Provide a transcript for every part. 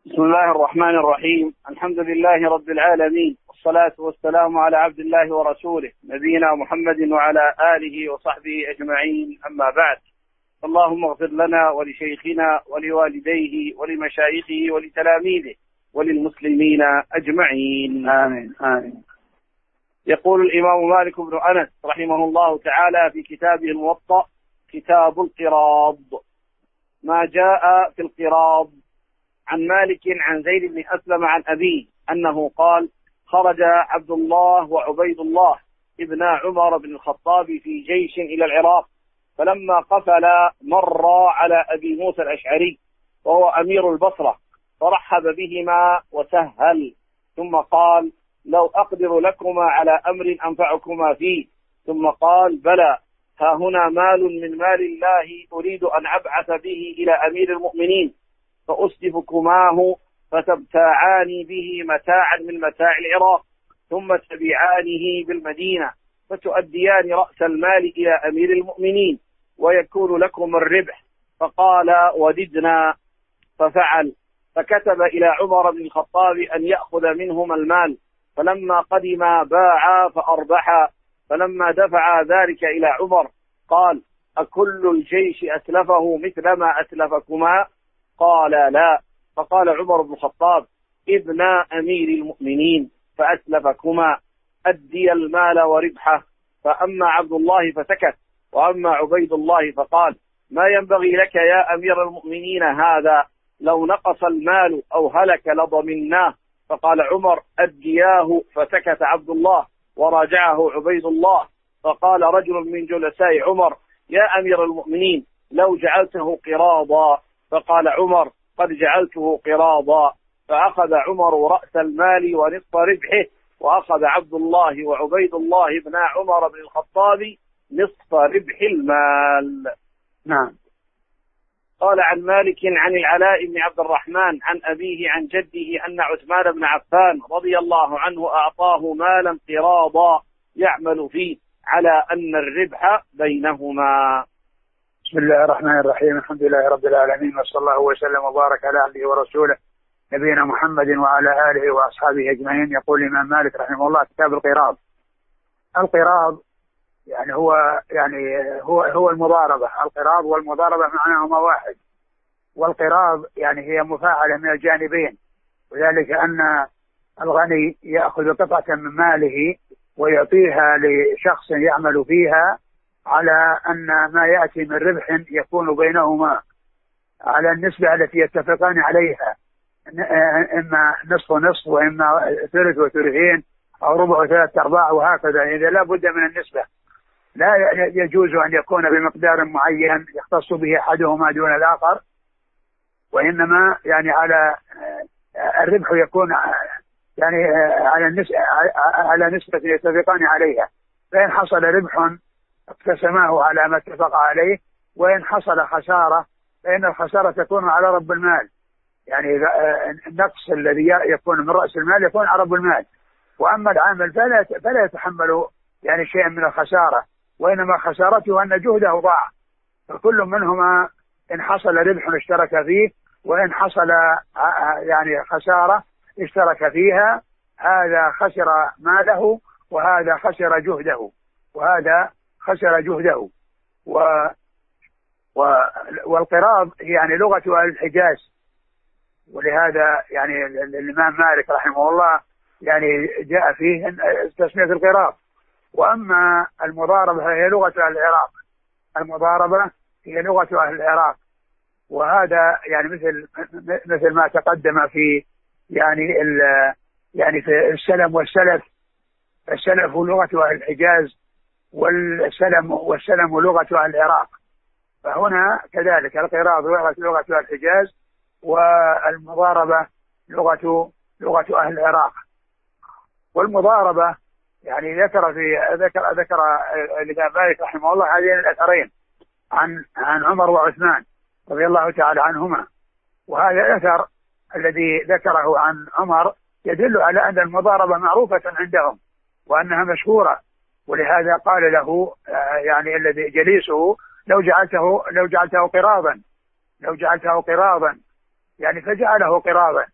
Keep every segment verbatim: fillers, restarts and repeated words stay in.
بسم الله الرحمن الرحيم. الحمد لله رب العالمين، والصلاة والسلام على عبد الله ورسوله نبينا محمد وعلى آله وصحبه أجمعين، أما بعد. اللهم اغفر لنا ولشيخنا ولوالديه ولمشايخه ولتلاميذه وللمسلمين أجمعين، آمين آمين. يقول الإمام مالك بن أنس رحمه الله تعالى في كتابه الموطأ: كتاب القراض. ما جاء في القراض. عن مالك عن زيد بن أسلم عن أبيه أنه قال: خرج عبد الله وعبيد الله ابن عمر بن الخطاب في جيش إلى العراق، فلما قفل مر على أبي موسى الأشعري وهو أمير البصرة، فرحب بهما وسهل، ثم قال: لو أقدر لكما على أمر أنفعكما فيه. ثم قال: بلى، ها هنا مال من مال الله أريد أن أبعث به إلى أمير المؤمنين، فأسلفكماه فتبتاعان به متاعا من متاع العراق، ثم تبيعانه بالمدينة، فتؤديان رأس المال إلى أمير المؤمنين، ويكون لكم الربح. فقال: وددنا. ففعل، فكتب إلى عمر بن الخطاب أن يأخذ منهما المال، فلما قدما باعا فأربحا. فلما دفع ذلك إلى عمر قال: أكل الجيش أسلفه مثل ما أسلفكما؟ قال: لا. فقال عمر بن الخطاب: ابن أمير المؤمنين فأسلفكما، أدي المال وربحه. فأما عبد الله فسكت، وأما عبيد الله فقال: ما ينبغي لك يا أمير المؤمنين هذا، لو نقص المال أو هلك لضمناه. فقال عمر: أدياه. فسكت عبد الله وراجعه عبيد الله. فقال رجل من جلساء عمر: يا أمير المؤمنين، لو جعلته قراضا. فقال عمر: قد جعلته قراضا. فأخذ عمر رأس المال ونصف ربحه، وأخذ عبد الله وعبيد الله بن عمر بن الخطاب نصف ربح المال. نعم. قال عن مالك عن العلاء بن عبد الرحمن عن أبيه عن جده أن عثمان بن عفان رضي الله عنه أعطاه مالا قراضا يعمل فيه، على أن الربح بينهما. بسم الله الرحمن الرحيم. الحمد لله رب العالمين، وصلى الله وسلم وبارك على عبده ورسوله نبينا محمد وعلى آله وأصحابه أجمعين. يقول الإمام مالك رحمه الله: كتاب القراض. القراض يعني هو يعني هو هو المضاربة. القراض والمضاربة معناهما واحد، والقراض يعني هي مفاعلة من الجانبين، وذلك أن الغني يأخذ قطعة من ماله ويعطيها لشخص يعمل فيها، على أن ما يأتي من ربح يكون بينهما على النسبة التي يتفقان عليها، إما نصف نصف وإما ثلث وثلثين أو ربع وثلاث أرباع، وهكذا. إذا لا بد من النسبة، لا يجوز أن يكون بمقدار معين يختص به أحدهما دون الآخر، وإنما يعني على الربح يكون يعني على النسبة على نسبة يتفقان عليها. فإن حصل ربح اقتسماه على ما اتفق عليه، وإن حصل خسارة فإن الخسارة تكون على رب المال، يعني النقص الذي يكون من رأس المال يكون على رب المال. وأما العامل فلا فلا يتحمل يعني شيئا من الخسارة، وإنما خسارته أن جهده ضاع. فكل منهما إن حصل ربح اشترك فيه، وإن حصل يعني خسارة اشترك فيها. هذا خسر ماله، وهذا خسر جهده، وهذا خسر جهده. و والقراض يعني لغة أهل الحجاز، ولهذا يعني الإمام مالك رحمه الله يعني جاء فيه تسمية القراض. وأما المضاربة هي لغة أهل العراق. المضاربة هي لغة أهل العراق، وهذا يعني مثل مثل ما تقدم في يعني ال يعني في السلم والسلف. السلف لغة أهل الحجاز، والسلم والسلم لغة أهل العراق. فهنا كذلك القراض لغة لغة أهل الحجاز، والمضاربة لغة لغة أهل العراق. والمضاربة يعني ذكر في ذكر ذكر الإمام مالك رحمه الله هذين الأثرين عن عن عمر وعثمان رضي الله تعالى عنهما. وهذا الأثر الذي ذكره عن عمر يدل على أن المضاربة معروفة عندهم وأنها مشهورة، ولهذا قال له يعني الذي جليسه: لو جعلته لو جعلته قراضا لو جعلته قراضا يعني فجعله قراضا.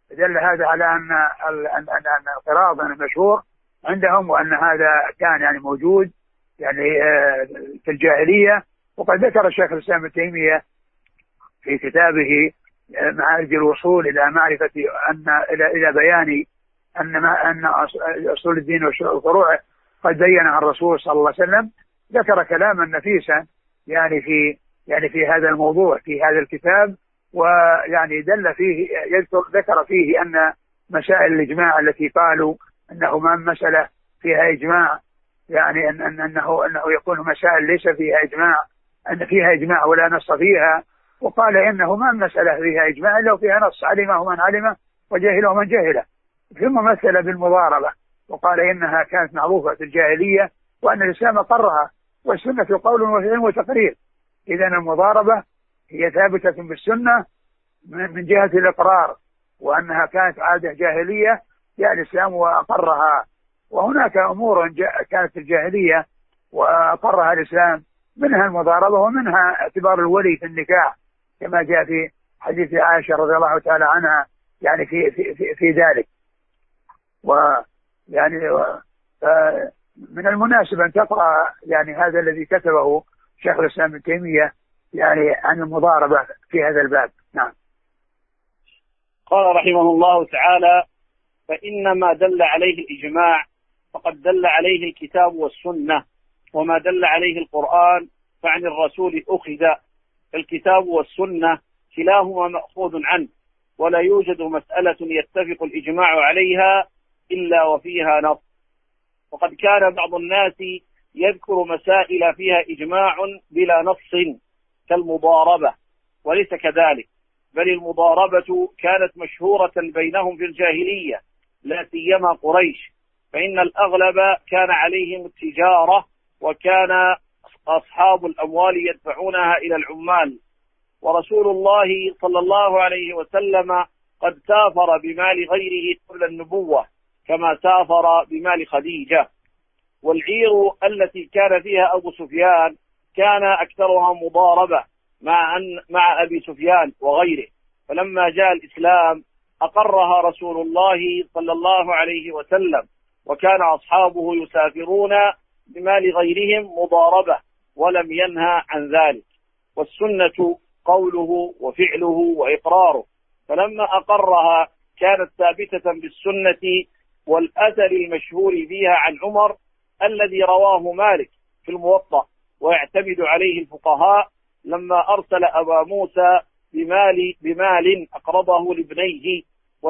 دل هذا على أن أن أن القراض مشهور عندهم، وأن هذا كان يعني موجود يعني في الجاهلية. وقد ذكر الشيخ الإسلام ابن تيمية في كتابه معارج الوصول إلى معرفة أن إلى إلى بيان أن ما أن أصول الدين وفروعه قد بينها الرسول صلى الله عليه وسلم، ذكر كلاما نفيسا يعني في يعني في هذا الموضوع في هذا الكتاب، ويعني دل فيه يذكر ذكر فيه أن مسائل الإجماع التي قالوا أنه ما مسألة فيها إجماع، يعني أن أن أنه أنه يكون مسائل ليس فيها إجماع، أن فيها إجماع ولا نص فيها، وقال إنه ما مسألة فيها إجماع إلا فيها نص علمه من علمه وجهله من جهله. ثم مثل بالمضاربة وقال إنها كانت معروفة في الجاهلية وأن الإسلام أقرها، والسنة قول وفعل وتقرير. إذا المضاربة هي ثابتة بالسنة من جهة الإقرار، وأنها كانت عادة جاهلية جاء الإسلام وأقرها. وهناك أمور كانت في الجاهلية وأقرها الإسلام، منها المضاربة ومنها اعتبار الولي في النكاح كما جاء في حديث عائشة رضي الله تعالى عنها يعني في في في, في ذلك. ويعني من المناسب أن تقرأ يعني هذا الذي كتبه شيخ الإسلام ابن تيمية يعني عن المضاربة في هذا الباب. نعم. قال رحمه الله تعالى: فإنما دل عليه الإجماع فقد دل عليه الكتاب والسنة، وما دل عليه القرآن فعن الرسول أخذ. الكتاب والسنة كلاهما مأخوذ عنه، ولا يوجد مسألة يتفق الإجماع عليها إلا وفيها نص. وقد كان بعض الناس يذكر مسائل فيها إجماع بلا نص كالمضاربة، وليس كذلك، بل المضاربة كانت مشهورة بينهم في الجاهلية لا سيما قريش، فإن الأغلب كان عليهم التجارة، وكان أصحاب الأموال يدفعونها إلى العمال. ورسول الله صلى الله عليه وسلم قد سافر بمال غيره قبل النبوة كما سافر بمال خديجة. والعير التي كان فيها أبو سفيان كان أكثرها مضاربة مع أن مع أبي سفيان وغيره، فلما جاء الإسلام أقرها رسول الله صلى الله عليه وسلم، وكان أصحابه يسافرون بمال غيرهم مضاربة ولم ينهى عن ذلك. والسنة قوله وفعله وإقراره، فلما أقرها كانت ثابتة بالسنة والأثر المشهور فيها عن عمر الذي رواه مالك في الموطأ ويعتمد عليه الفقهاء لما أرسل أبا موسى بمال, بمال أقرضه لابنيه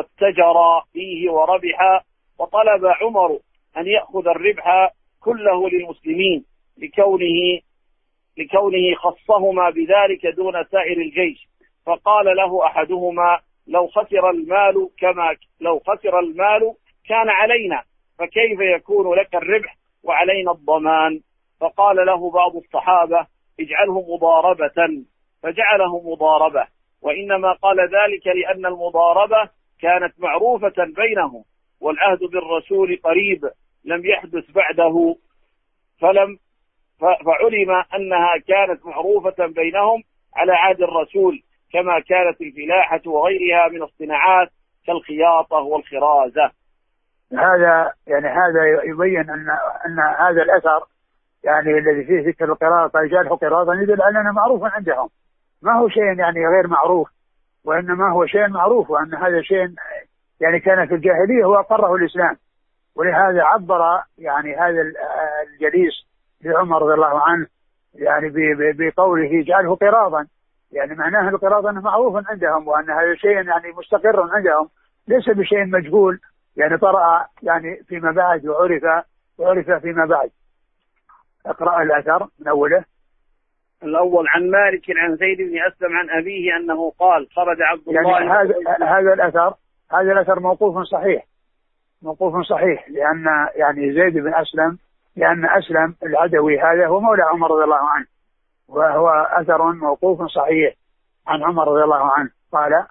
واتجر فيه وربح، وطلب عمر أن يأخذ الربح كله للمسلمين لكونه, لكونه خصهما بذلك دون سائر الجيش. فقال له أحدهما: لو خسر المال كما لو خسر المال كان علينا، فكيف يكون لك الربح وعلينا الضمان؟ فقال له بعض الصحابة: اجعله مضاربة، فجعله مضاربة. وإنما قال ذلك لأن المضاربة كانت معروفة بينهم، والعهد بالرسول قريب لم يحدث بعده، فلم فعلم أنها كانت معروفة بينهم على عهد الرسول، كما كانت الفلاحة وغيرها من الصناعات كالخياطة والخرازة. هذا يعني هذا يبين أن أن هذا الأثر يعني الذي فيه ذكر القراءة رجاله قراءة يدل على أنه معروف عندهم، ما هو شيء يعني غير معروف، وإنما هو شيء معروف، وأن هذا شيء يعني كان في الجاهلية وأقره الإسلام. ولهذا عبر يعني هذا الجليس لعمر رضي الله عنه يعني بقوله اجعله قراضا، يعني معناه القراض أنه معروف عندهم، وأن هذا شيء يعني مستقر عندهم ليس بشيء مجهول يعني طرأ يعني فيما بعد وعرف وعرف فيما بعد. اقرأ الأثر من أوله. الأول: عن مالك عن زيد بن أسلم عن أبيه أنه قال: خرج عبد الله. يعني هذا هذا الأثر هذا الأثر موقوف صحيح موقوف صحيح لأن يعني زيد بن أسلم لأن أسلم العدوي هذا هو مولى عمر رضي الله عنه، وهو أثر موقوف صحيح عن عمر رضي الله عنه. قال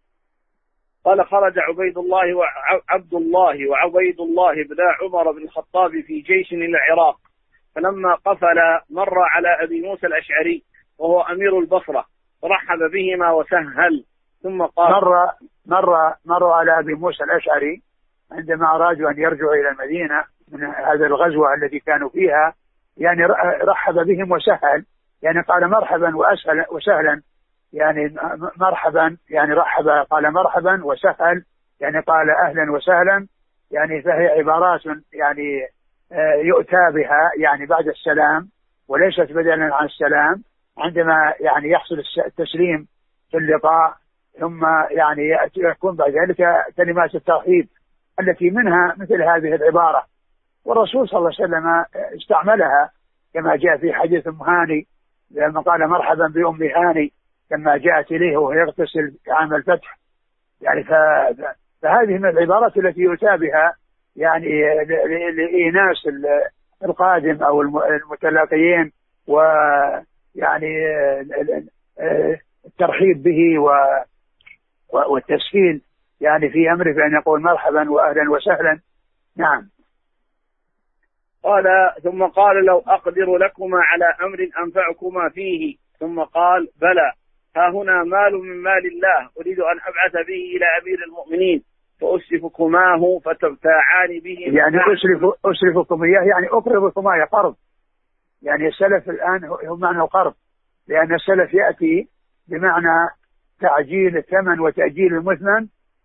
قال: خرج عبيد الله وعبد الله وعبيد الله بن عمر بن الخطاب في جيش إلى العراق، فلما قفل مر على أبي موسى الأشعري وهو أمير البصرة، فرحب بهما وسهل، ثم قال مر مر مر على أبي موسى الأشعري عندما أرادوا أن يرجعوا إلى المدينة من هذا الغزوة التي كانوا فيها، يعني رحب بهم وسهل، يعني قال مرحبا وأسهل وسهلا، يعني مرحبا يعني رحب، قال مرحبا وسهل يعني قال أهلا وسهلا، يعني فهي عبارات يعني يؤتى بها يعني بعد السلام وليست بدلا عن السلام، عندما يعني يحصل التسليم في اللقاء، ثم يعني يكون بعد ذلك كلمات الترحيب التي منها مثل هذه العبارة. والرسول صلى الله عليه وسلم استعملها كما جاء في حديث أم هاني لما قال مرحبا بأم هاني لما جاءت إليه وهو يغتسل عام الفتح، يعني فهذه من العبارات التي يؤتى بها يعني لإيناس القادم أو المتلاقيين ويعني الترحيب به والتسهيل يعني في أمره بأن يقول مرحبا وأهلا وسهلا. نعم. قال ثم قال لو أقدر لكما على أمر أنفعكما فيه، ثم قال بلى، ها هنا مال من مال الله أريد أن أبعث به إلى أمير المؤمنين فأسلفكماه فتبتاعان به. يعني أسلف أسلفكم إياه يعني أقرضكما يا قرض، يعني السلف الآن هو معنى القرض، لأن السلف يأتي بمعنى تعجيل الثمن وتأجيل المثمن،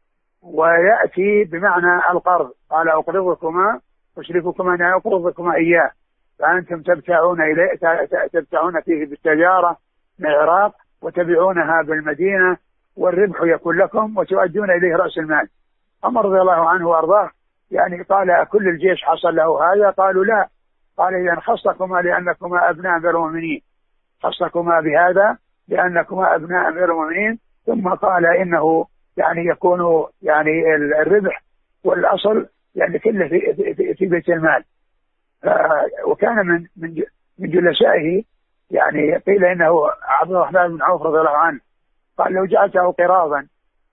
ويأتي بمعنى القرض. قال أقرضكما أسلفكما أن أقرضكما إياه فأنتم تبتاعون إليه تبتاعون فيه بالتجارة من العراق وتبيعونها بالمدينة والربح يكون لكم وتؤدون إليه رأس المال. عمر رضي الله عنه وأرضاه يعني قال كل الجيش حصل له هذا؟ قالوا لا. قال إذن خصكما لأنكما أبناء أمير المؤمنين، خصكما بهذا لأنكما أبناء أمير المؤمنين. ثم قال إنه يعني يكون يعني الربح والأصل يعني كله في, في, في بيت المال. وكان من من من جلسائه يعني قيل إنه عبد الرحمن بن عوف رضي الله عنه قال لو جعلته قراضا،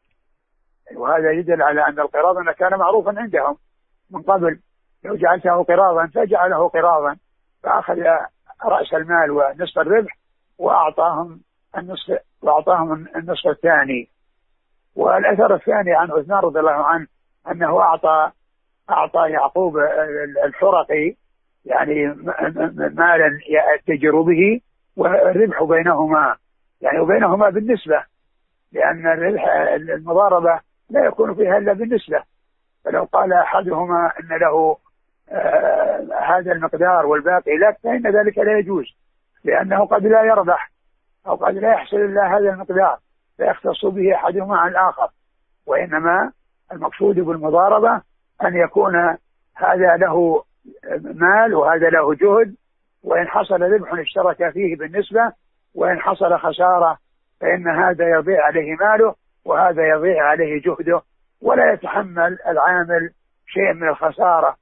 وهذا يدل على أن القراض كان معروفا عندهم من قبل، لو جعلته قراضا فجعله قراضا فأخذ رأس المال ونصف الربح وأعطاهم النصف وأعطاهم النصف الثاني. والأثر الثاني عن عثمان رضي الله عنه أنه أعطى أعطى يعقوب الحرقي يعني مالا يتجر به والربح بينهما يعني وبينهما بالنسبة، لأن الربح المضاربة لا يكون فيها إلا بالنسبة. فلو قال أحدهما أن له آه هذا المقدار والباقي لك فإن ذلك لا يجوز، لأنه قد لا يربح أو قد لا يحصل إلا هذا المقدار فيختص به أحدهما عن الآخر. وإنما المقصود بالمضاربة أن يكون هذا له مال وهذا له جهد، وإن حصل ربح اشترك فيه بالنسبة، وإن حصل خسارة فإن هذا يضيع عليه ماله وهذا يضيع عليه جهده، ولا يتحمل العامل شيء من الخسارة.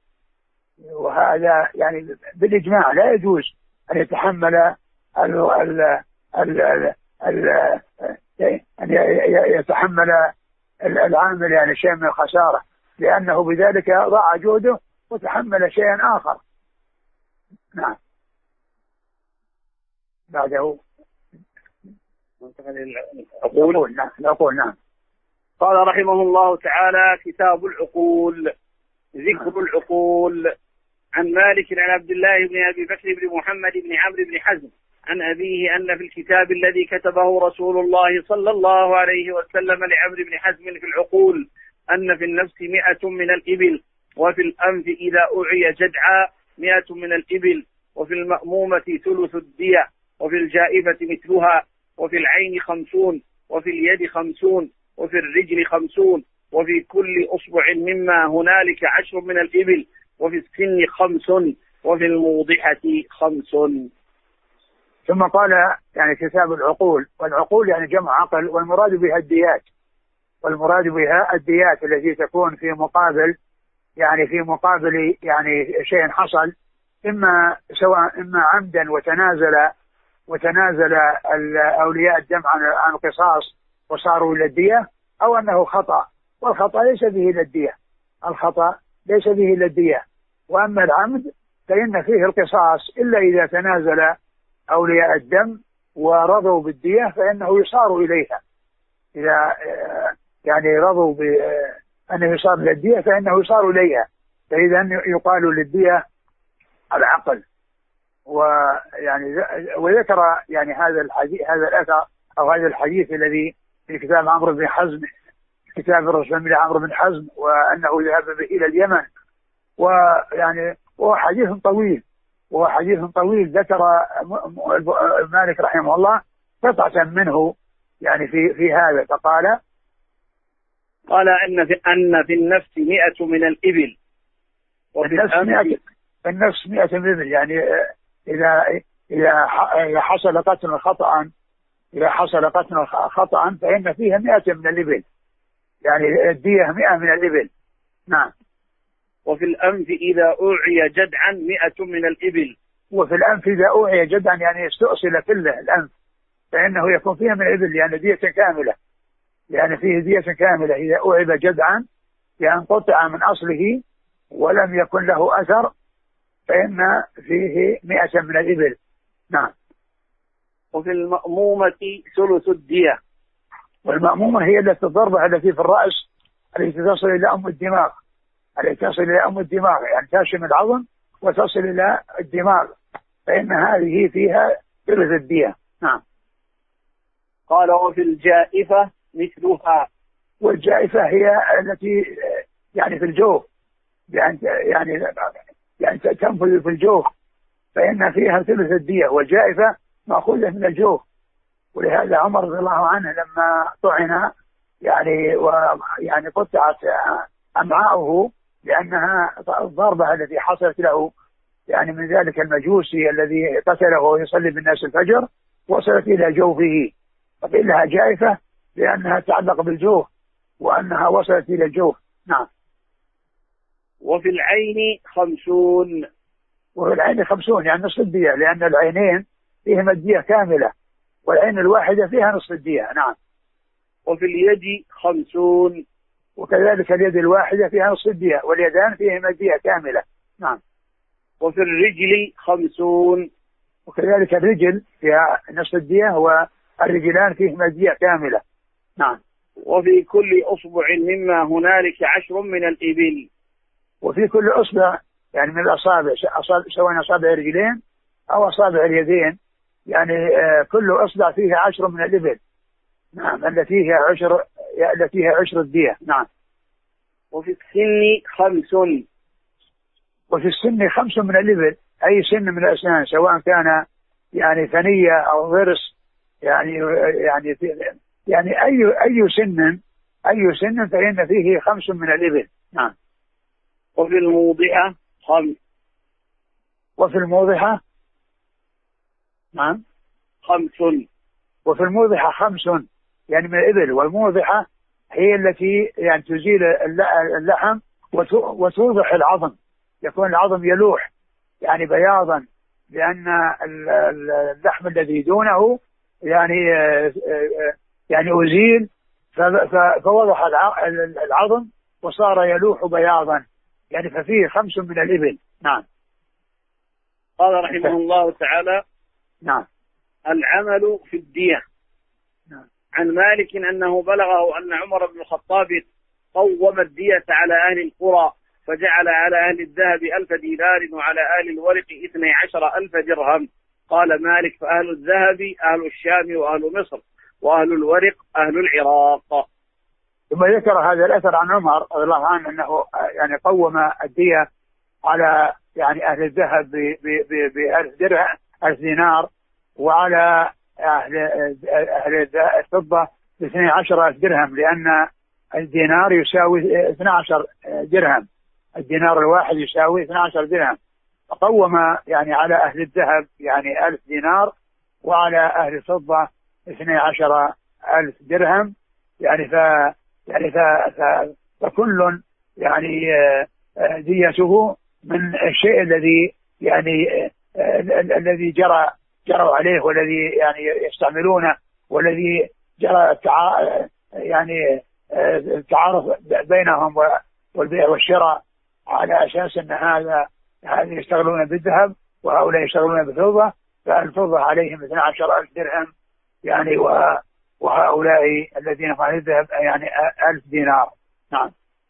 وهذا يعني بالإجماع لا يجوز أن يتحمل ال ال ال ال ال أن يتحمل العامل يعني شيء من الخسارة، لأنه بذلك ضاع جهده وتحمل شيئا آخر. نعم. بعده أقول نعم أقول نعم. قال رحمه الله تعالى: كتاب العقول. ذكر العقول. عن مالك عن عبد الله بن أبي بكر بن محمد بن عمرو بن حزم عن أبيه أن في الكتاب الذي كتبه رسول الله صلى الله عليه وسلم لعمرو بن حزم في العقول أن في النفس مئة من الإبل، وفي الأنف إذا أعي جدعا مئة من الإبل، وفي المأمومة ثلث الدية، وفي الجائفة مثلها، وفي العين خمسون، وفي اليد خمسون، وفي الرجل خمسون، وفي كل أصبع مما هنالك عشر من الإبل، وفي السن خمس، وفي الموضحة خمس. ثم قال يعني كتاب العقول، والعقول يعني جمع عقل، والمراد بها الديات، والمراد بها الديات التي تكون في مقابل يعني في مقابل يعني شيء حصل، إما سواء إما عمدا وتنازل وتنازل أولياء الدم عن القصاص وصاروا إلى الدية، أو أنه خطأ، والخطأ ليس به إلا الدية، الخطأ ليس به إلا الدية. وأما العمد فإن فيه القصاص إلا إذا تنازل أولياء الدم ورضوا بالدية فإنه يصار إليها. إذا يعني رضوا بأنه يصار للدية فإنه يصار إليها، فإذا يقال للدية العقل. ويعني وذكر يعني هذا الحديث هذا الأثر أو هذا الحديث الذي في كتاب عمرو بن حزم، كتاب الرسول من عمرو بن حزم، وأنه ذهب به إلى اليمن، ويعني هو حديث طويل وهو حديث طويل ذكر مالك رحمه الله قطعة منه يعني في في هذا، فقال قال أن في أن في النفس مئة من الإبل، وفي النفس مئة النفس مئة من الإبل، يعني إذا إذا إذا حصل قتل خطأ إذا حصل قتل خطأ فإن فيها مئة من الإبل، يعني الدية مئة من الإبل. نعم. وفي الأنف إذا أوعي جدعا مئة من الإبل. وفي الأنف إذا أوعي جدعا يعني استؤصل كله الأنف فإنه يكون فيها من الإبل، يعني دية كاملة، يعني فيه دية كاملة إذا أوعب جدعا يعني قطع من أصله ولم يكن له أثر فإن فيه مئة من الإبل. نعم. وفي المأمومة ثلث الدية. والمأمومة هي التي الضربة التي في الرأس التي تصل إلى أم الدماغ، التي تصل إلى أم الدماغ يعني تاشم العظم وتصل إلى الدماغ، فإن هذه فيها ثلث الدية. نعم. قال وفي الجائفة مثلها. والجائفة هي التي يعني في الجوف، يعني يعني يعني تنفذ في الجوف فإن فيها ثلث الدية، والجائفة مأخوذة من الجوف. ولهذا عمر رضي الله عنه لما طعن يعني ويعني قطعت أمعاؤه لأنها الضربة التي حصلت له يعني من ذلك المجوسي الذي قتله ويصلي بالناس الفجر وصلت إلى جوفه، فقيل لها جائفة لأنها تعلق بالجوف وأنها وصلت إلى الجوف. نعم. وفي العين خمسون. وفي العين خمسون يعني نصف الدية، لأن العينين فيهما الدية كاملة والعين الواحدة فيها نصف الدية. نعم. وفي اليد خمسون. وكذلك اليد الواحدة فيها نصف الدية واليدان فيهما الدية كاملة. نعم. وفي الرجل خمسون. وكذلك الرجل فيها نصف الدية والرجلان فيهما الدية كاملة. نعم. وفي كل أصبع مما هنالك عشر من الإبل. وفي كل أصبع يعني من الأصابع سواء أصابع الرجلين أو أصابع اليدين يعني آه كل أصبع فيه عشر من الإبل. نعم. التي هي عشر التي هي عشر الدية. نعم. وفي السن خمس. وفي السن خمس من الإبل، أي سن من الأسنان سواء كان يعني ثنية أو ضرس يعني يعني يعني أي أي سن أي سن فإن فيه خمس من الإبل. نعم. وفي الموضعة خمس. وفي الموضعة نعم خمس. وفي الموضعة خمس يعني من الإبل، والموضعة هي التي يعني تزيل اللحم وتوضح العظم، يكون العظم يلوح يعني بياضا، لأن اللحم الذي دونه يعني يعني أزيل فوضح العظم وصار يلوح بياضا، يعني ففيه خمس من الإبل. نعم. قال رحمه الله تعالى: نعم. العمل في الدية. نعم. عن مالك أنه بلغه أن عمر بن الخطاب قوم الدية على أهل القرى، فجعل على أهل الذهب ألف دينار وعلى أهل الورق اثني عشر ألف درهم. قال مالك: فأهل الذهب أهل الشام وأهل مصر، وأهل الورق أهل العراق. ثم ذكر هذا الأثر عن عمر رضي الله عنه أنه يعني قوم الدية على يعني أهل الذهب بألف درهم ألف دينار، وعلى أهل أهل الفضة باثني عشر ألف درهم، لأن الدينار يساوي اثني عشر درهم، الدينار الواحد يساوي اثني عشر درهم، فقوم يعني على أهل الذهب يعني ألف دينار وعلى أهل الفضة اثني عشر ألف درهم، يعني ف يعني ف... ف... فكل يعني ديته من الشيء الذي يعني الذي جرى جروا عليه والذي يعني يستعملونه والذي جرى التع... يعني التعارف بينهم والبيع والشراء على أساس أن هذا هذا يشتغلون بالذهب وهؤلاء يشتغلون بالفضة، فالفضة عليهم اثني عشر ألف درهم يعني و... وهؤلاء الذين قال الذهب يعني ألف دينار. نعم.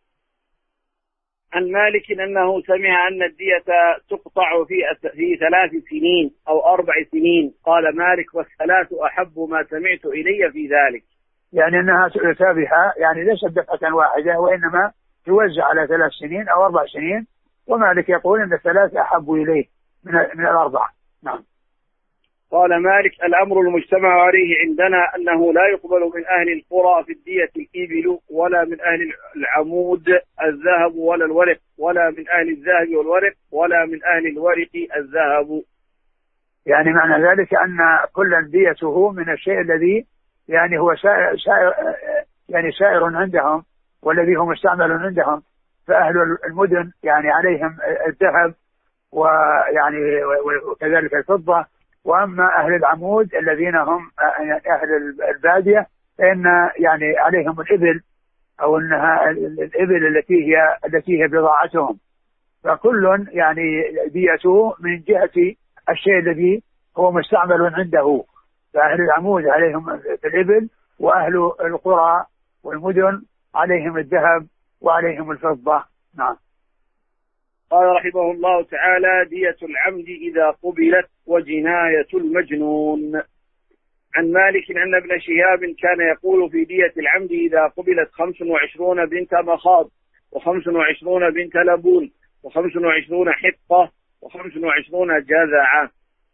عن مالك أنه سمع أن الدية تقطع في في ثلاث سنين أو أربع سنين. قال مالك والثلاث أحب ما سمعت إلي في ذلك. يعني أنها تتابعها، يعني ليست دفعة واحدة وإنما توزع على ثلاث سنين أو أربع سنين، ومالك يقول أن الثلاث أحب إليه من من الأربع. نعم. قال مالك الأمر المجتمع عليه عندنا أنه لا يقبل من أهل القرى في الدية الإبل، ولا من أهل العمود الذهب ولا الورق، ولا من أهل الذهب والورق، ولا من أهل الورق الذهب. يعني معنى ذلك أن كل ديته من الشيء الذي يعني هو سائر, سائر يعني سائر عندهم والذي هو مستعمل عندهم. فأهل المدن يعني عليهم الذهب ويعني وكذلك الفضة، وأما أهل العمود الذين هم أهل البادية فإن يعني عليهم الإبل، أو أنها الإبل التي هي التي هي بضاعتهم. فكل يعني ديته من جهة الشيء الذي هو مستعمل عنده. فأهل العمود عليهم الإبل، وأهل القرى والمدن عليهم الذهب وعليهم الفضة. نعم. قال رحمه الله تعالى دية العمد إذا قبلت وجناية المجنون. عن مالك أن ابن شهاب كان يقول في دية العمد إذا قبلت خمس وعشرون بنت مخاض، وخمس وعشرون بنت لبون، وخمس وعشرون حقة، وخمس وعشرون جذعة.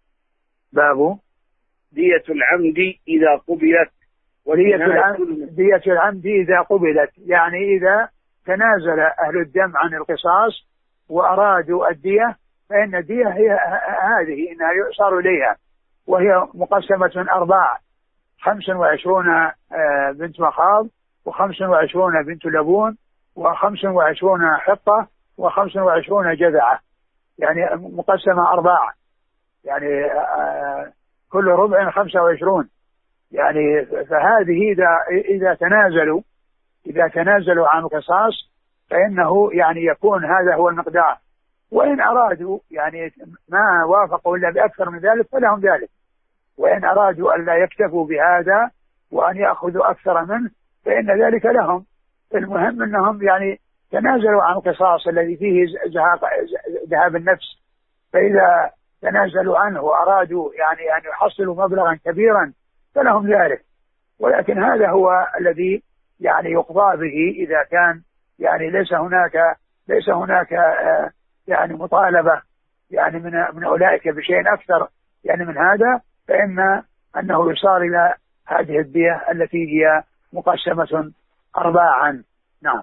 باب دية العمد إذا قبلت. ودية العمد, دية العمد إذا قبلت يعني إذا تنازل أهل الدم عن القصاص وأرادوا الدية، فإن الدية هي هذه إنها يؤصر إليها، وهي مقسمة أرباع: خمس وعشرون بنت مخاض، وخمس وعشرون بنت لبون، وخمس وعشرون حقة، وخمس وعشرون جذعة. يعني مقسمة أرباع، يعني كل ربع خمسة وعشرون. يعني فهذه إذا إذا تنازلوا إذا تنازلوا عن القصاص فإنه يعني يكون هذا هو المقدار. وإن أرادوا يعني ما وافقوا إلا بأكثر من ذلك فلهم ذلك، وإن أرادوا أن لا يكتفوا بهذا وأن يأخذوا أكثر منه فإن ذلك لهم. المهم أنهم يعني تنازلوا عن القصاص الذي فيه ذهاب النفس، فإذا تنازلوا عنه وأرادوا يعني أن يحصلوا مبلغا كبيرا فلهم ذلك. ولكن هذا هو الذي يعني يقضى به إذا كان يعني ليس هناك ليس هناك آه يعني مطالبة يعني من من أولئك بشيء أكثر يعني من هذا، فإن أنه يصار إلى هذه الدية التي هي مقسمة أرباعا. نعم.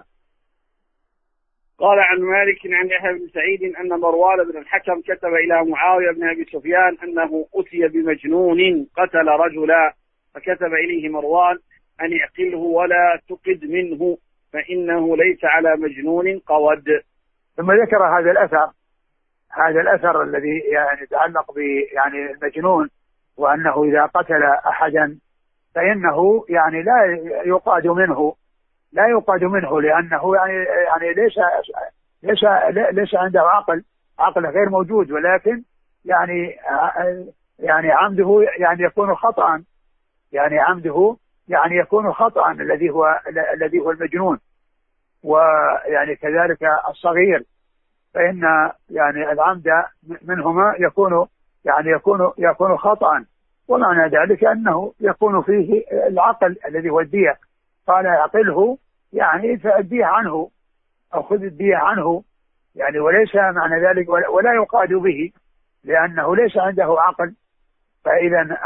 قال عن مالك عن يحيى بن سعيد أن مروان بن الحكم كتب إلى معاوية بن أبي سفيان أنه أتي بمجنون قتل رجلا، فكتب إليه مروان أن يعقله ولا تقد منه فإنه ليس على مجنون قود. ثم ذكر هذا الأثر هذا الأثر الذي يعني يتعلق ب يعني المجنون، وأنه إذا قتل أحدا فإنه يعني لا يقاد منه لا يقاد منه لأنه يعني يعني ليس ليس ليس عنده عقل عقل غير موجود، ولكن يعني يعني عمده يعني يكون خطأ يعني عمده يعني يكون خطأ الذي هو الذي هو المجنون. ويعني كذلك الصغير، فإن يعني العمد منهما يكون يعني يكون يكون خطأ، ومعنى ذلك أنه يكون فيه العقل الذي هو الدية. قال يعقله يعني فالدية عنه أو خذ الدية عنه، يعني وليس معنى ذلك ولا يقاد به لأنه ليس عنده عقل. فإذا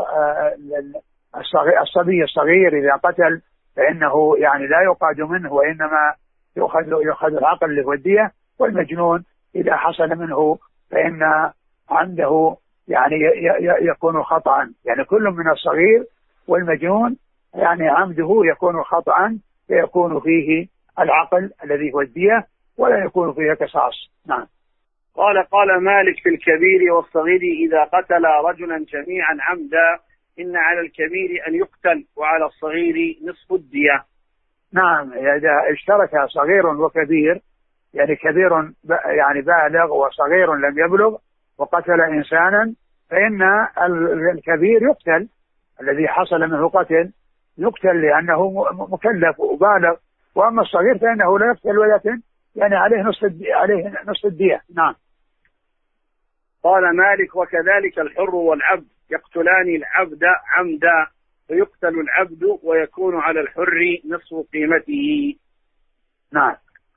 الصبي الصغير إذا قتل فإنه يعني لا يقاد منه، وإنما يؤخذ يؤخذ العقل اللي هو الدية. والمجنون إذا حصل منه فإن عنده يعني يكون خطأ، يعني كل من الصغير والمجنون يعني عمده يكون خطأ، فيكون فيه العقل الذي هو الدية ولا يكون فيه قصاص. نعم. قال قال مالك في الكبير والصغير إذا قتل رجلا جميعا عمدا إن على الكبير أن يقتل وعلى الصغير نصف الدية. نعم، إذا اشترك صغير وكبير، يعني كبير يعني بالغ وصغير لم يبلغ وقتل إنسانا، فإن الكبير يقتل الذي حصل منه قتل، يقتل لأنه مكلف وبالغ، وأما الصغير فإنه لا يقتل ولكن يعني عليه نصف عليه نصف الدية. نعم. قال مالك: وكذلك الحر والعبد يقتلان العبد عمدا، فيقتل العبد ويكون على الحر نصف قيمته. نعم.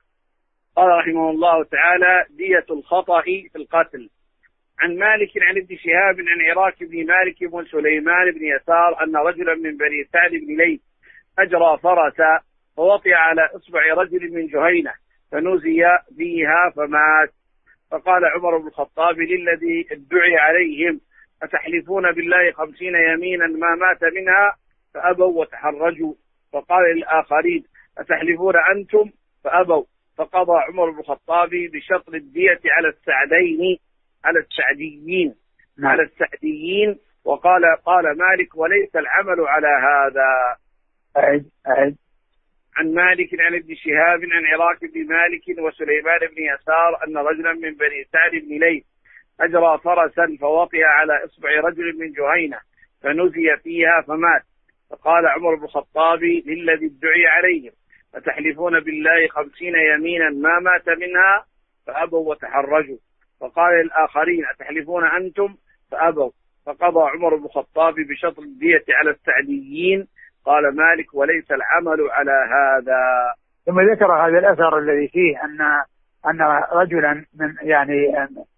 قال رحمه الله تعالى: دية الخطأ في القتل. عن مالك عن ابن شهاب عن عراك بن مالك بن سليمان بن يسار أن رجلا من بني سعد بن ليث أجرى فرسا فوطئ على إصبع رجل من جهينة فنزي بها فمات. فقال عمر بن الخطاب للذي ادعي عليهم: أتحلفون بالله خمسين يمينا ما مات منها؟ فأبوا وتحرجوا. فقال للآخرين: أتحلفون أنتم؟ فأبوا. فقضى عمر بن الخطاب بشطر الدية على السعدين على السعديين نعم. على السعديين. وقال قال مالك: وليس العمل على هذا. أعد أعد. عن مالك عن ابن شهاب عن عراك بن مالك وسليمان بن يسار أن رجلا من بني سعد بن ليث أجرى فرسا فوطئ على إصبع رجل من جهينة فنزي فيها فمات. فقال عمر بن الخطاب للذي ادعي عليهم: أتحلفون بالله خمسين يمينا ما مات منها؟ فأبوا وتحرجوا. فقال للآخرين: أتحلفون أنتم؟ فأبوا. فقضى عمر بن الخطاب بشطر الدية على السعديين. قال مالك: وليس العمل على هذا. ثم ذكر هذا الأثر الذي فيه أن أن رجلا من يعني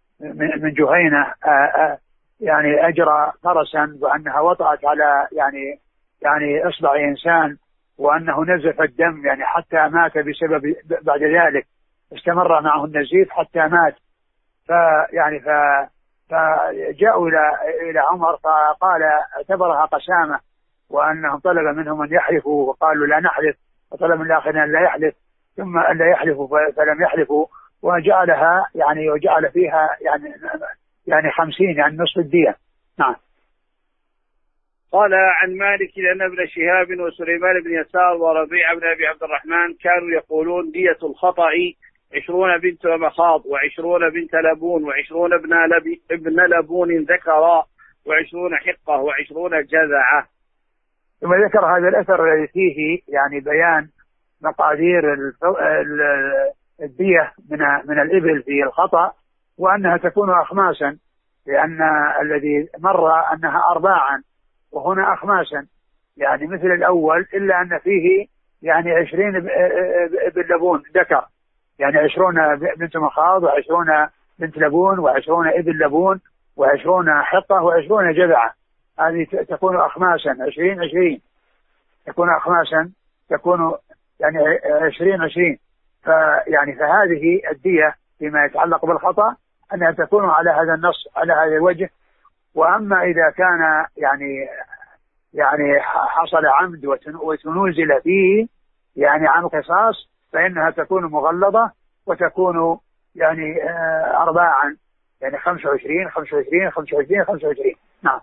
من جهينة يعني أجرى فرسا وأنها وطأت على يعني يعني إصبع إنسان وأنه نزف الدم يعني حتى مات بسبب بعد ذلك استمر معه النزيف حتى مات. فيعني ف فجاءوا إلى إلى عمر فقال اعتبرها قسامة وأنهم طلب منهم أن يحلفوا وقالوا لا نحلف، وطلب من الآخرين أن لا يحلف ثم أن لا يحلفوا فلم يحلفوا وجعلها يعني وجعل فيها يعني يعني خمسين يعني نصف الدية. نعم. قال عن مالك أن ابن شهاب وسليمان بن يسار وربيع بن أبي عبد الرحمن كانوا يقولون: دية الخطأ عشرون بنت مخاض وعشرون بنت لبون وعشرون ابن, لب... ابن لبون ذكرا وعشرون حقة وعشرون جذعة. ثم ذكر هذا الأثر الذي فيه يعني بيان مقادير الدية من من الإبل في الخطأ وأنها تكون أخماسا، لأن الذي مر أنها أرباعا وهنا أخماسا يعني مثل الأول، إلا أن فيه يعني عشرين ابن لبون ذكر، يعني عشرون بنت مخاض وعشرون بنت لبون وعشرون ابن لبون وعشرون حقة وعشرون جذعة. هذه تكون أخماسا عشرين عشرين تكون أخماسا تكون يعني عشرين عشرين. فيعني فهذه الدية فيما يتعلق بالخطأ أنها تكون على هذا النص على هذا الوجه. وأما إذا كان يعني يعني حصل عمد وتنوزل فيه يعني عن قصاص فإنها تكون مغلظة وتكون يعني أرباعا يعني خمسة وعشرين خمسة وعشرين خمسة وعشرين خمسة وعشرين. نعم.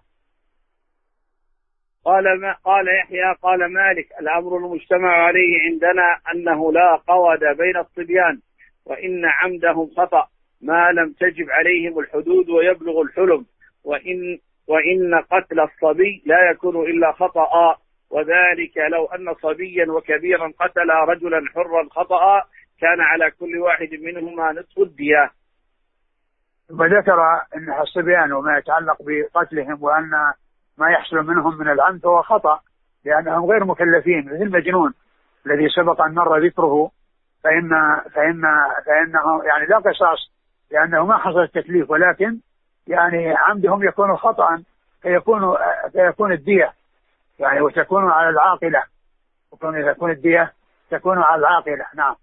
قال ما قال يحيى قال مالك: الأمر المجتمع عليه عندنا أنه لا قود بين الصبيان، وإن عمدهم خطأ ما لم تجب عليهم الحدود ويبلغ الحلم، وإن وإن قتل الصبي لا يكون إلا خطأ، وذلك لو أن صبيا وكبيرا قتل رجلا حرا خطأ كان على كل واحد منهما نصف الدية. وذكر أن الصبيان وما يتعلق بقتلهم وأن ما يحصل منهم من العمد هو خطأ، لأنهم غير مكلفين مثل المجنون الذي سبق أن مر ذكره، فإن فإن فإنه يعني لا قصاص لأنه ما حصل التكليف، ولكن يعني عمدهم يكون خطأ فيكون فيكون الدية يعني وتكون على العاقلة، وكون تكون الدية تكون على العاقلة. نعم.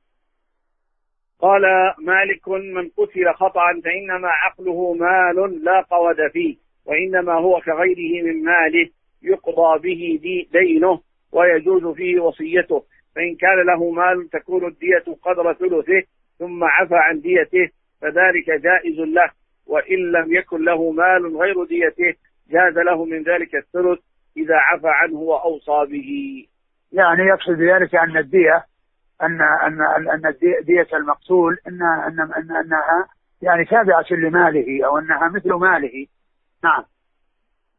قال مالك: من قتل خطأ فإنما عقله مال لا قود فيه، وإنما هو كغيره من ماله يقضى به دي دينه ويجوز فيه وصيته، فإن كان له مال تكون الدية قدر ثلثه ثم عفى عن ديته فذلك جائز له، وإن لم يكن له مال غير ديته جاز له من ذلك الثلث إذا عفى عنه وأوصى به. يعني يقصد بذلك أن الدية أن أن أن دية المقتول إن أن أن أنها يعني تابعة لماله أو أنها مثل ماله. نعم.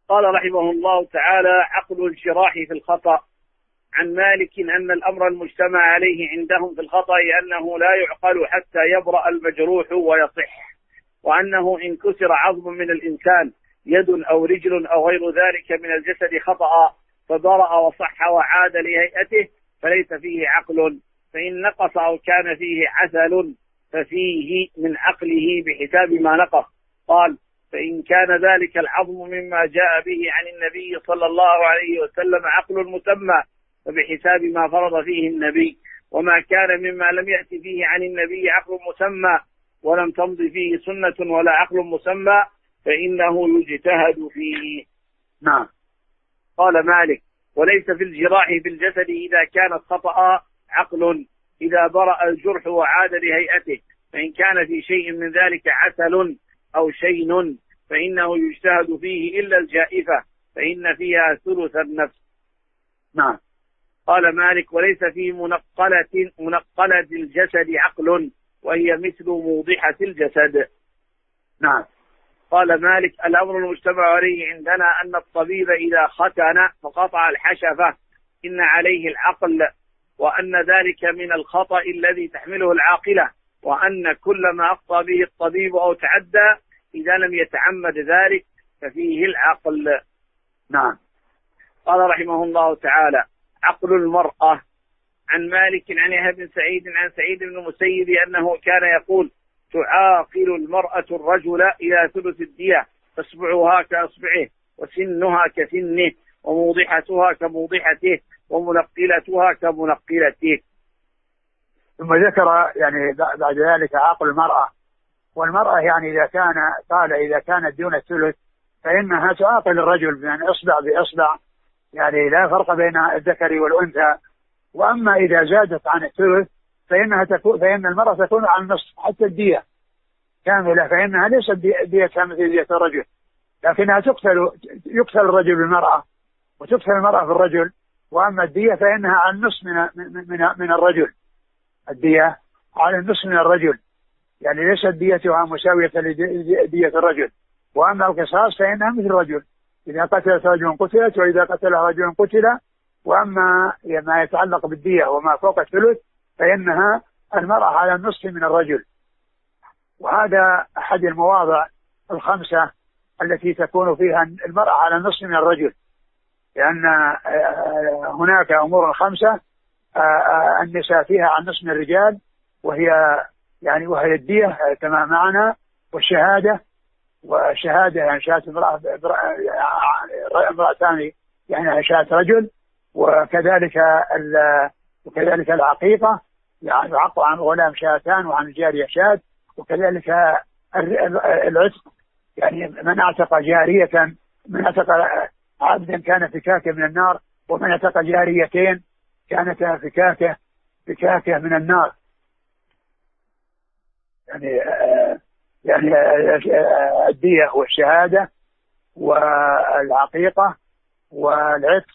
قال رحمه الله تعالى: عقل الجراح في الخطأ. عن مالك أن الأمر المجتمع عليه عندهم في الخطأ أنه لا يعقل حتى يبرأ المجروح ويصح، وأنه إن كسر عظم من الإنسان يد أو رجل أو غير ذلك من الجسد خطأ فبرأ وصح وعاد لهيئته فليس فيه عقل، فإن نقص أو كان فيه عسل ففيه من عقله بحساب ما نقص. قال: فإن كان ذلك العظم مما جاء به عن النبي صلى الله عليه وسلم عقل مسمى فبحساب ما فرض فيه النبي، وما كان مما لم يأتي فيه عن النبي عقل مسمى ولم تمض فيه سنة ولا عقل مسمى فإنه يجتهد فيه. نعم. قال مالك: وليس في الجراح في الجسد إذا كانت خطأ عقل إذا برأ الجرح وعاد لهيئته، فإن كان في شيء من ذلك عسل أو شين فإنه يجتهد فيه إلا الجائفة فإن فيها ثلث النفس. نعم. قال مالك: وليس في منقلة منقلة الجسد عقل وهي مثل موضحة الجسد. نعم. قال مالك: الأمر المجتمع عليه عندنا أن الطبيب إذا ختن فقطع الحشفة إن عليه العقل، وأن ذلك من الخطأ الذي تحمله العاقلة، وأن كل ما أخطأ به الطبيب أو تعدى إذا لم يتعمد ذلك ففيه العقل. نعم. قال رحمه الله تعالى: عقل المرأة. عن مالك عن يحيى بن سعيد عن سعيد بن المسيب أنه كان يقول: تعاقل المرأة الرجل إلى ثلث الدية، فاصبعها كأصبعه وسنها كسنه وموضحتها كموضحته ومنقلتها كمنقلته. ثم ذكر يعني بعد ذلك عقل المرأة. والمرأة يعني إذا كان قال إذا كانت دون الثلث فإنها تعاقل الرجل بأن إصبع بإصبع، يعني لا فرق بين الذكر والأنثى. وأما إذا زادت عن الثلث فإنها تكون فإن المرأة تكون عن النصف حتى الدية كاملة، فإنها ليست دية كاملة دية الرجل، لكنها تقتل يقتل الرجل بالمرأة وتقتل المرأة بالرجل. وأما الدية فإنها على النصف من من من الرجل، الدية على النصف من الرجل، يعني ليست ديتها مساوية لدية الرجل. وأما القصاص فإنها مثل الرجل، إذا قتلت رجل قتلت وإذا قتل رجل قتل. وأما ما يتعلق بالدية وما فوق الثلث فإنها المرأة على النصف من الرجل. وهذا أحد المواضع الخمسة التي تكون فيها المرأة على النصف من الرجل، لأن هناك أمور خمسة النساء فيها على النصف من الرجال، وهي يعني وهي الدية كما معنا، والشهادة والشهادة يعني شهادة امرأة امرأتان يعني شهادة رجل، وكذلك وكذلك العقيقة يعني يعق عن غلام شاتان وعن الجارية شات، وكذلك العتق يعني من اعتق جارية، من اعتق عبدا كان فكاكة من النار، ومن اعتق جاريتين كانت فكاكة فكاكة من النار. يعني يعني الدية والشهادة والعقيقة والعتق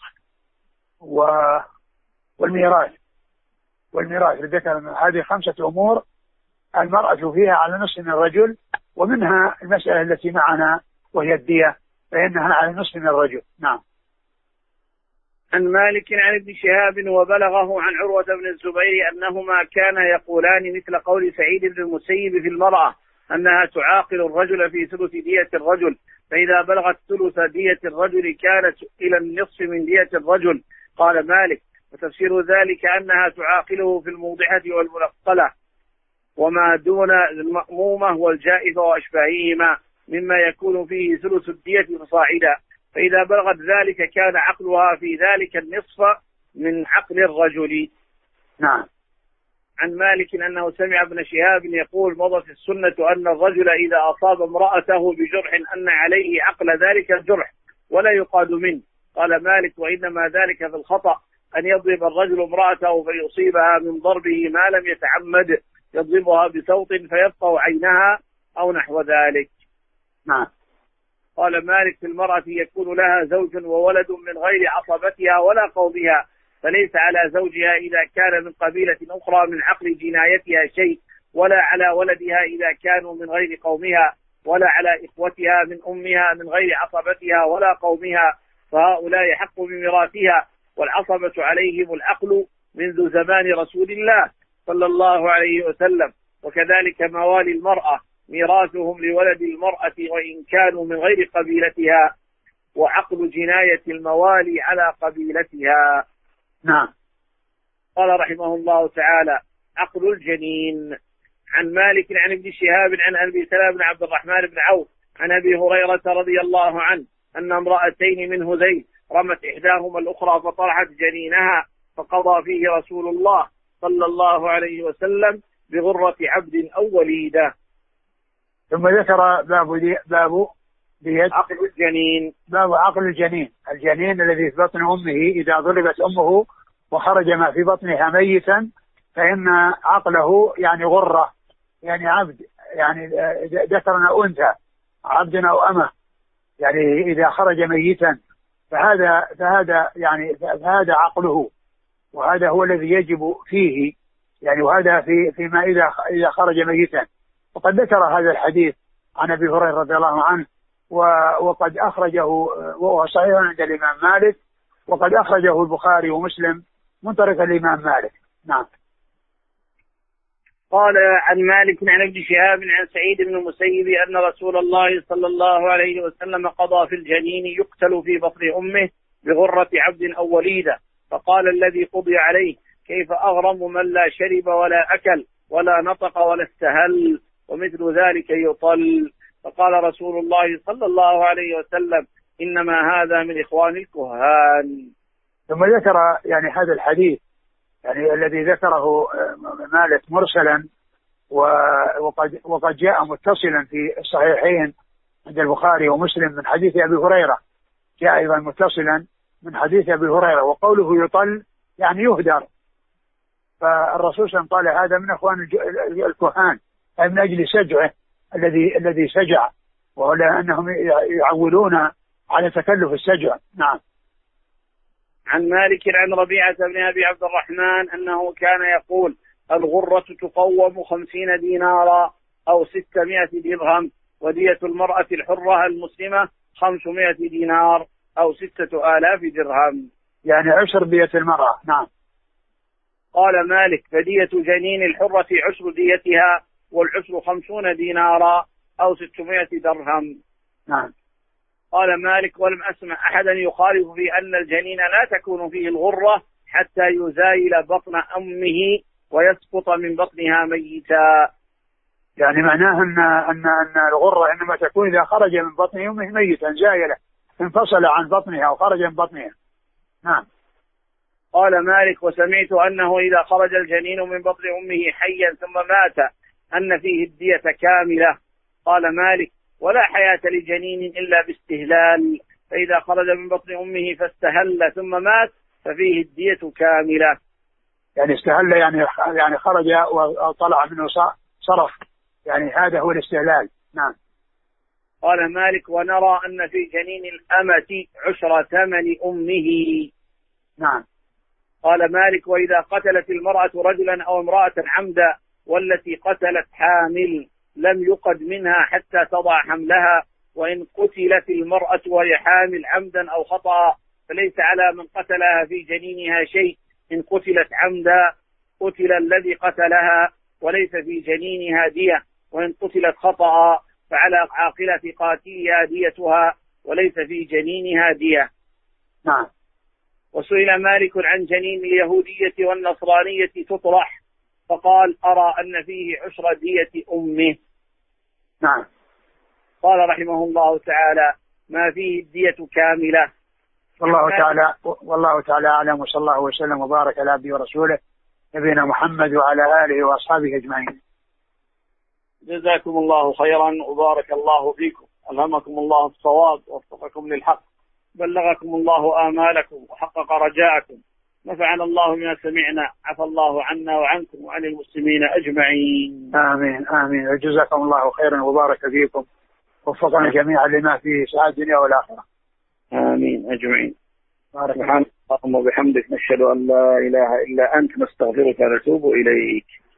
والميراث والميراث الذكر. هذه خمسة أمور المرأة فيها على نصف من الرجل، ومنها المسألة التي معنا وهي الدية فإنها على نصف من الرجل. نعم. عن مالك عن ابن شهاب وبلغه عن عروة بن الزبير أنهما كانا يقولان مثل قول سعيد بن المسيب في المرأة أنها تعاقل الرجل في ثلث دية الرجل، فإذا بلغت ثلث دية الرجل كانت إلى النصف من دية الرجل. قال مالك: وتفسير ذلك أنها تعاقله في الموضحة والمنقلة وما دون المأمومة والجائفة وأشباههما مما يكون فيه ثلث الدية فصاعدا، فإذا بلغت ذلك كان عقلها في ذلك النصف من عقل الرجل. نعم. عن مالك أنه سمع ابن شهاب يقول: مضت السنة أن الرجل إذا أصاب امرأته بجرح أن عليه عقل ذلك الجرح ولا يقاد منه. قال مالك: وإنما ذلك في الخطأ أن يضرب الرجل امرأته فيصيبها من ضربه ما لم يتعمد، يضربها بصوت فيبقى عينها أو نحو ذلك. نعم. قال مالك: في المرأة يكون لها زوج وولد من غير عصبتها ولا قومها، فليس على زوجها إذا كان من قبيلة أخرى من عقل جنايتها شيء، ولا على ولدها إذا كانوا من غير قومها، ولا على إخوتها من أمها من غير عصبتها ولا قومها، فهؤلاء حق بميراثها، والعصبة عليهم العقل منذ زمان رسول الله صلى الله عليه وسلم. وكذلك موالي المرأة ميراثهم لولد المرأة وإن كانوا من غير قبيلتها، وعقل جناية الموالي على قبيلتها. نعم. قال رحمه الله تعالى: عقل الجنين. عن مالك عن ابن شهاب عن أبي سلمة بن عبد الرحمن بن عوف عن أبي هريرة رضي الله عنه أن امرأتين من هذيل رمت إحداهما الأخرى فطرحت جنينها، فقضى فيه رسول الله صلى الله عليه وسلم بغرة عبد أو وليدة. ثم ذكر باب دي باب دية عقل الجنين. باب عقل الجنين. الجنين الذي في بطن أمه إذا ضربت أمه وخرج ما في بطنها ميتا فإن عقله يعني غرة، يعني عبد، يعني ذكرنا أنثى، عبد أو أمة، يعني إذا خرج ميتا فهذا فهذا يعني فهذا عقله، وهذا هو الذي يجب فيه، يعني وهذا في فيما إذا إذا خرج ميتا. وقد ذكر هذا الحديث عن أبي هريرة رضي الله عنه، وقد أخرجه وهو صحيح عند الإمام مالك، وقد أخرجه البخاري ومسلم من طريق الإمام مالك. نعم. قال عن مالك عن ابن شهاب عن سعيد بن المسيب أن رسول الله صلى الله عليه وسلم قضى في الجنين يقتل في بطن أمه بغرة عبد أو وليدة، فقال الذي قضي عليه: كيف أغرم من لا شرب ولا أكل ولا نطق ولا استهل، ومثل ذلك يطل. فقال رسول الله صلى الله عليه وسلم: إنما هذا من إخوان الكهان. ثم ذكر يعني هذا الحديث يعني الذي ذكره مالك مرسلا، وقد وقد جاء متصلا في الصحيحين عند البخاري ومسلم من حديث أبي هريرة، جاء أيضا متصلا من حديث أبي هريرة، وقوله يطل يعني يهدر. فالرسول صلى الله عليه وسلم قال هذا من أخوان الكهان، أي من أجل سجعه الذي الذي سجع، ولا أنهم يعولون على تكلف السجع. نعم. عن مالك عن ربيعة بن أبي عبد الرحمن أنه كان يقول: الغرة تقوم خمسين دينارا أو ستمائة درهم، ودية المرأة الحرة المسلمة خمسمائة دينار أو ستة آلاف درهم، يعني عشر دية المرأة. نعم. قال مالك: فدية جنين الحرة عشر ديتها، والعشر خمسون دينارا أو ستمائة درهم. نعم. قال مالك: ولم أسمع أحدا يخالف في أن الجنين لا تكون فيه الغرة حتى يزايل بطن أمه ويسقط من بطنها ميتا. يعني معناه أن أن أن الغرة إنما تكون إذا خرج من بطن أمه ميتا زايلة، انفصل عن بطنها وخرج من بطنها. نعم. قال مالك: وسمعت أنه إذا خرج الجنين من بطن أمه حيا ثم مات أن فيه الدية كاملة. قال مالك: ولا حياة لجنين إلا باستهلال، فإذا خرج من بطن أمه فاستهل ثم مات ففيه الدية كاملة. يعني استهل يعني يعني خرج وطلع منه صرف، يعني هذا هو الاستهلال. نعم. قال مالك: ونرى أن في جنين الأمة عشر ثمن أمه. نعم. قال مالك: وإذا قتلت المرأة رجلا أو امرأة عمدا والتي قتلت حامل لم يقد منها حتى تضع حملها، وإن قتلت المرأة وهي حامل عمدا أو خطأ فليس على من قتلها في جنينها شيء. إن قتلت عمدا قتل الذي قتلها وليس في جنينها دية، وإن قتلت خطأ فعلى عاقلة قاتلها ديتها وليس في جنينها دية. نعم. وسئل مالك عن جنين اليهودية والنصرانية تطرح، فقال: أرى أن فيه عشر دية أمه. نعم. قال رحمه الله تعالى: ما فيه الدية كاملة. والله تعالى والله تعالى أعلم، وصلى الله وسلم وبارك على عبده ورسوله نبينا محمد وعلى آله وأصحابه أجمعين. جزاكم الله خيرا وبارك الله فيكم، ألهمكم الله الصواب ووفقكم للحق، بلغكم الله آمالكم وحقق رجاءكم، نفعنا الله بما سمعنا، عفى الله عنا وعنكم وعن المسلمين أجمعين. آمين آمين. وجزاكم الله خيرا وبارك فيكم، وفقنا جميعا لما فيه سعادة الدنيا والآخرة. آمين أجمعين. سبحانك اللهم وبحمدك، نشهد أن لا إله إلا أنت، نستغفرك ونتوب إليك.